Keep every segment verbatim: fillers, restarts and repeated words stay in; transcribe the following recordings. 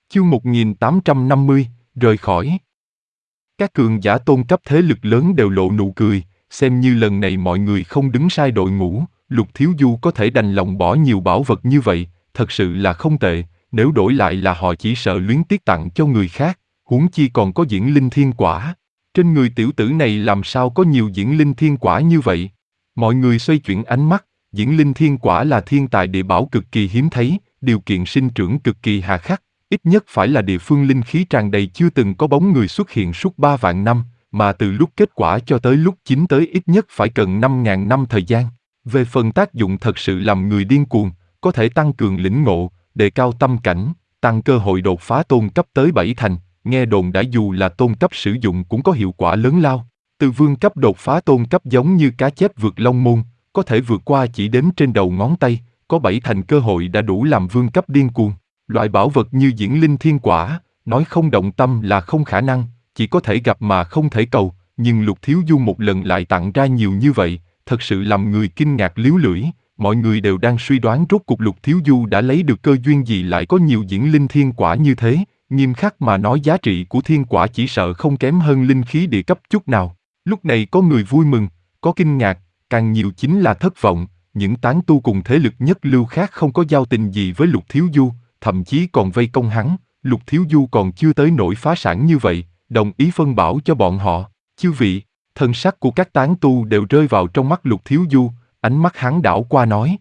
Chương một nghìn tám trăm năm mươi, rời khỏi. Các cường giả tôn cấp thế lực lớn đều lộ nụ cười, xem như lần này mọi người không đứng sai đội ngũ, Lục Thiếu Du có thể đành lòng bỏ nhiều bảo vật như vậy, thật sự là không tệ, nếu đổi lại là họ chỉ sợ luyến tiếc tặng cho người khác, huống chi còn có diễn linh thiên quả. Trên người tiểu tử này làm sao có nhiều diễn linh thiên quả như vậy? Mọi người xoay chuyển ánh mắt, diễn linh thiên quả là thiên tài địa bảo cực kỳ hiếm thấy, điều kiện sinh trưởng cực kỳ hà khắc. Ít nhất phải là địa phương linh khí tràn đầy chưa từng có bóng người xuất hiện suốt ba vạn năm, mà từ lúc kết quả cho tới lúc chín tới ít nhất phải cần năm ngàn năm thời gian. Về phần tác dụng thật sự làm người điên cuồng, có thể tăng cường lĩnh ngộ, đề cao tâm cảnh, tăng cơ hội đột phá tôn cấp tới bảy thành, nghe đồn đã dù là tôn cấp sử dụng cũng có hiệu quả lớn lao. Từ vương cấp đột phá tôn cấp giống như cá chép vượt long môn, có thể vượt qua chỉ đếm trên đầu ngón tay, có bảy thành cơ hội đã đủ làm vương cấp điên cuồng. Loại bảo vật như diễn linh thiên quả, nói không động tâm là không khả năng, chỉ có thể gặp mà không thể cầu, nhưng Lục Thiếu Du một lần lại tặng ra nhiều như vậy, thật sự làm người kinh ngạc líu lưỡi, mọi người đều đang suy đoán rốt cuộc Lục Thiếu Du đã lấy được cơ duyên gì lại có nhiều diễn linh thiên quả như thế, nghiêm khắc mà nói giá trị của thiên quả chỉ sợ không kém hơn linh khí địa cấp chút nào. Lúc này có người vui mừng, có kinh ngạc, càng nhiều chính là thất vọng, những tán tu cùng thế lực nhất lưu khác không có giao tình gì với Lục Thiếu Du, thậm chí còn vây công hắn, Lục Thiếu Du còn chưa tới nỗi phá sản như vậy, đồng ý phân bảo cho bọn họ. Chư vị, thân sắc của các tán tu đều rơi vào trong mắt Lục Thiếu Du, ánh mắt hắn đảo qua nói.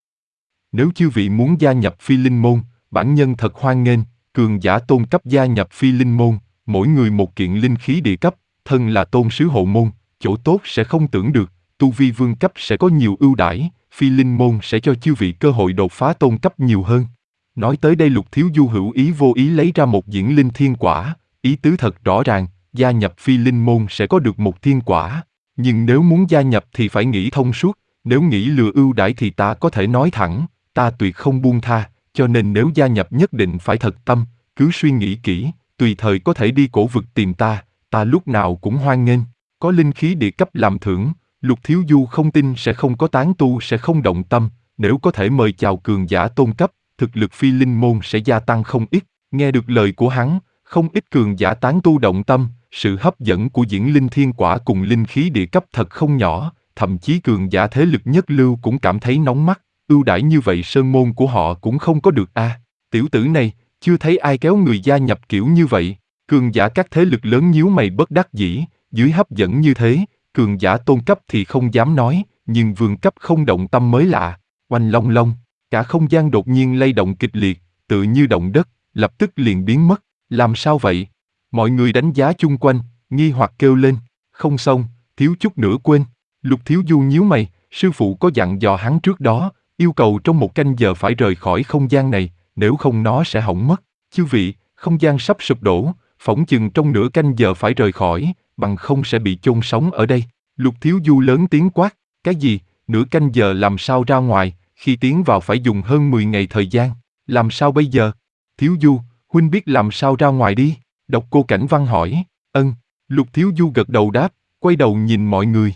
Nếu chư vị muốn gia nhập Phi Linh Môn, bản nhân thật hoan nghênh, cường giả tôn cấp gia nhập Phi Linh Môn, mỗi người một kiện linh khí địa cấp, thân là tôn sứ hộ môn, chỗ tốt sẽ không tưởng được, tu vi vương cấp sẽ có nhiều ưu đãi, Phi Linh Môn sẽ cho chư vị cơ hội đột phá tôn cấp nhiều hơn. Nói tới đây Lục Thiếu Du hữu ý vô ý lấy ra một diễn linh thiên quả, ý tứ thật rõ ràng, gia nhập Phi Linh Môn sẽ có được một thiên quả, nhưng nếu muốn gia nhập thì phải nghĩ thông suốt, nếu nghĩ lừa ưu đãi thì ta có thể nói thẳng, ta tuyệt không buông tha, cho nên nếu gia nhập nhất định phải thật tâm, cứ suy nghĩ kỹ, tùy thời có thể đi cổ vực tìm ta, ta lúc nào cũng hoan nghênh, có linh khí địa cấp làm thưởng, Lục Thiếu Du không tin sẽ không có tán tu sẽ không động tâm, nếu có thể mời chào cường giả tôn cấp, thực lực Phi Linh Môn sẽ gia tăng không ít, nghe được lời của hắn, không ít cường giả tán tu động tâm, sự hấp dẫn của diễn linh thiên quả cùng linh khí địa cấp thật không nhỏ, thậm chí cường giả thế lực nhất lưu cũng cảm thấy nóng mắt, ưu đãi như vậy sơn môn của họ cũng không có được a. À, tiểu tử này, chưa thấy ai kéo người gia nhập kiểu như vậy, cường giả các thế lực lớn nhíu mày bất đắc dĩ, dưới hấp dẫn như thế, cường giả tôn cấp thì không dám nói, nhưng vương cấp không động tâm mới lạ, oanh long long. Cả không gian đột nhiên lay động kịch liệt, tự như động đất, lập tức liền biến mất. Làm sao vậy? Mọi người đánh giá chung quanh, nghi hoặc kêu lên. Không xong, thiếu chút nữa quên. Lục Thiếu Du nhíu mày, sư phụ có dặn dò hắn trước đó, yêu cầu trong một canh giờ phải rời khỏi không gian này, nếu không nó sẽ hỏng mất. Chư vị, không gian sắp sụp đổ, phỏng chừng trong nửa canh giờ phải rời khỏi, bằng không sẽ bị chôn sống ở đây. Lục Thiếu Du lớn tiếng quát, cái gì, nửa canh giờ làm sao ra ngoài? Khi tiến vào phải dùng hơn mười ngày thời gian, làm sao bây giờ? Thiếu Du, huynh biết làm sao ra ngoài đi? Độc Cô Cảnh Văn hỏi. Ân, Lục Thiếu Du gật đầu đáp, quay đầu nhìn mọi người.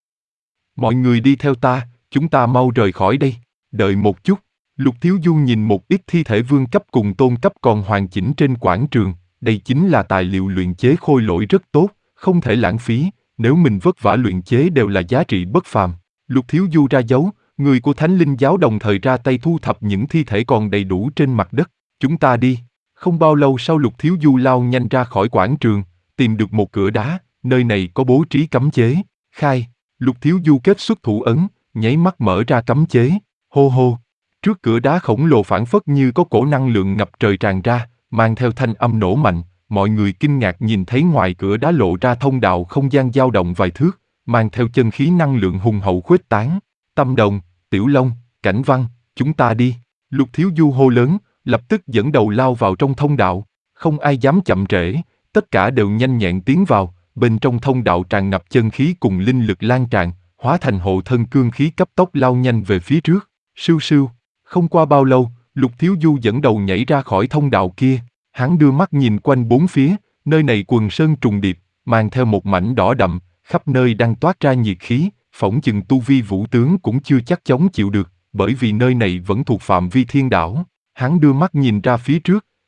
Mọi người đi theo ta, chúng ta mau rời khỏi đây. Đợi một chút, Lục Thiếu Du nhìn một ít thi thể vương cấp cùng tôn cấp còn hoàn chỉnh trên quảng trường, đây chính là tài liệu luyện chế khôi lỗi rất tốt, không thể lãng phí, nếu mình vất vả luyện chế đều là giá trị bất phàm. Lục Thiếu Du ra dấu. Người của Thánh Linh Giáo đồng thời ra tay thu thập những thi thể còn đầy đủ trên mặt đất. Chúng ta đi. Không bao lâu sau Lục Thiếu Du lao nhanh ra khỏi quảng trường, tìm được một cửa đá, nơi này có bố trí cấm chế. Khai, Lục Thiếu Du kết xuất thủ ấn, nháy mắt mở ra cấm chế. Hô hô. Trước cửa đá khổng lồ phảng phất như có cổ năng lượng ngập trời tràn ra, mang theo thanh âm nổ mạnh. Mọi người kinh ngạc nhìn thấy ngoài cửa đá lộ ra thông đạo không gian dao động vài thước, mang theo chân khí năng lượng hùng hậu khuếch tán. Tâm Đồng, Tiểu Long, Cảnh Văn, chúng ta đi. Lục Thiếu Du hô lớn, lập tức dẫn đầu lao vào trong thông đạo. Không ai dám chậm trễ, tất cả đều nhanh nhẹn tiến vào. Bên trong thông đạo tràn ngập chân khí cùng linh lực lan tràn, hóa thành hộ thân cương khí cấp tốc lao nhanh về phía trước. Sưu sưu, không qua bao lâu, Lục Thiếu Du dẫn đầu nhảy ra khỏi thông đạo kia. Hắn đưa mắt nhìn quanh bốn phía, nơi này quần sơn trùng điệp, mang theo một mảnh đỏ đậm, khắp nơi đang toát ra nhiệt khí. Phỏng chừng tu vi vũ tướng cũng chưa chắc chống chịu được, bởi vì nơi này vẫn thuộc phạm vi thiên đảo. Hắn đưa mắt nhìn ra phía trước,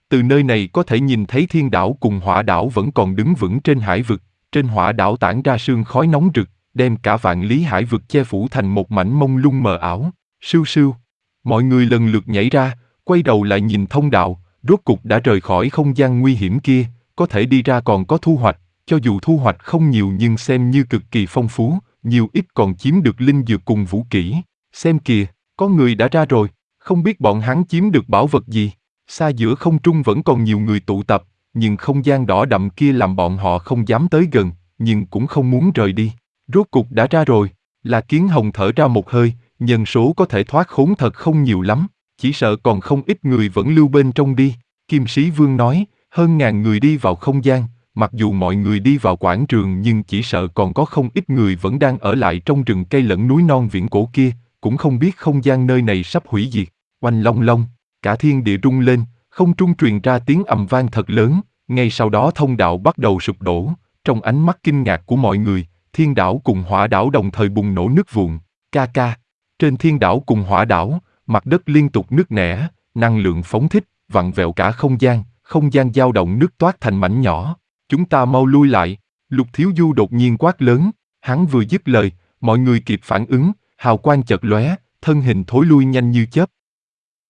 Từ nơi này có thể nhìn thấy thiên đảo cùng hỏa đảo vẫn còn đứng vững trên hải vực, trên hỏa đảo tản ra sương khói nóng rực, đem cả vạn lý hải vực che phủ thành một mảnh mông lung mờ ảo. Sưu sưu. Mọi người lần lượt nhảy ra, quay đầu lại nhìn thông đạo, rốt cục đã rời khỏi không gian nguy hiểm kia, có thể đi ra còn có thu hoạch, cho dù thu hoạch không nhiều nhưng xem như cực kỳ phong phú, nhiều ít còn chiếm được linh dược cùng vũ kỹ. Xem kìa, có người đã ra rồi, không biết bọn hắn chiếm được bảo vật gì. Xa giữa không trung vẫn còn nhiều người tụ tập, nhưng không gian đỏ đậm kia làm bọn họ không dám tới gần, nhưng cũng không muốn rời đi. Rốt cục đã ra rồi, là Kiến Hồng thở ra một hơi, nhân số có thể thoát khốn thật không nhiều lắm, chỉ sợ còn không ít người vẫn lưu bên trong đi. Kim Sĩ Vương nói, hơn ngàn người đi vào không gian, mặc dù mọi người đi vào quảng trường nhưng chỉ sợ còn có không ít người vẫn đang ở lại trong rừng cây lẫn núi non viễn cổ kia, cũng không biết không gian nơi này sắp hủy diệt. Oanh long long, cả thiên địa rung lên, không trung truyền ra tiếng ầm vang thật lớn, ngay sau đó thông đạo bắt đầu sụp đổ, trong ánh mắt kinh ngạc của mọi người, thiên đảo cùng hỏa đảo đồng thời bùng nổ nứt vụn, ca ca. Trên thiên đảo cùng hỏa đảo, mặt đất liên tục nứt nẻ, năng lượng phóng thích, vặn vẹo cả không gian, không gian dao động nứt toát thành mảnh nhỏ. Chúng ta mau lui lại, Lục Thiếu Du đột nhiên quát lớn, hắn vừa dứt lời, mọi người kịp phản ứng, hào quang chợt lóe, thân hình thối lui nhanh như chớp.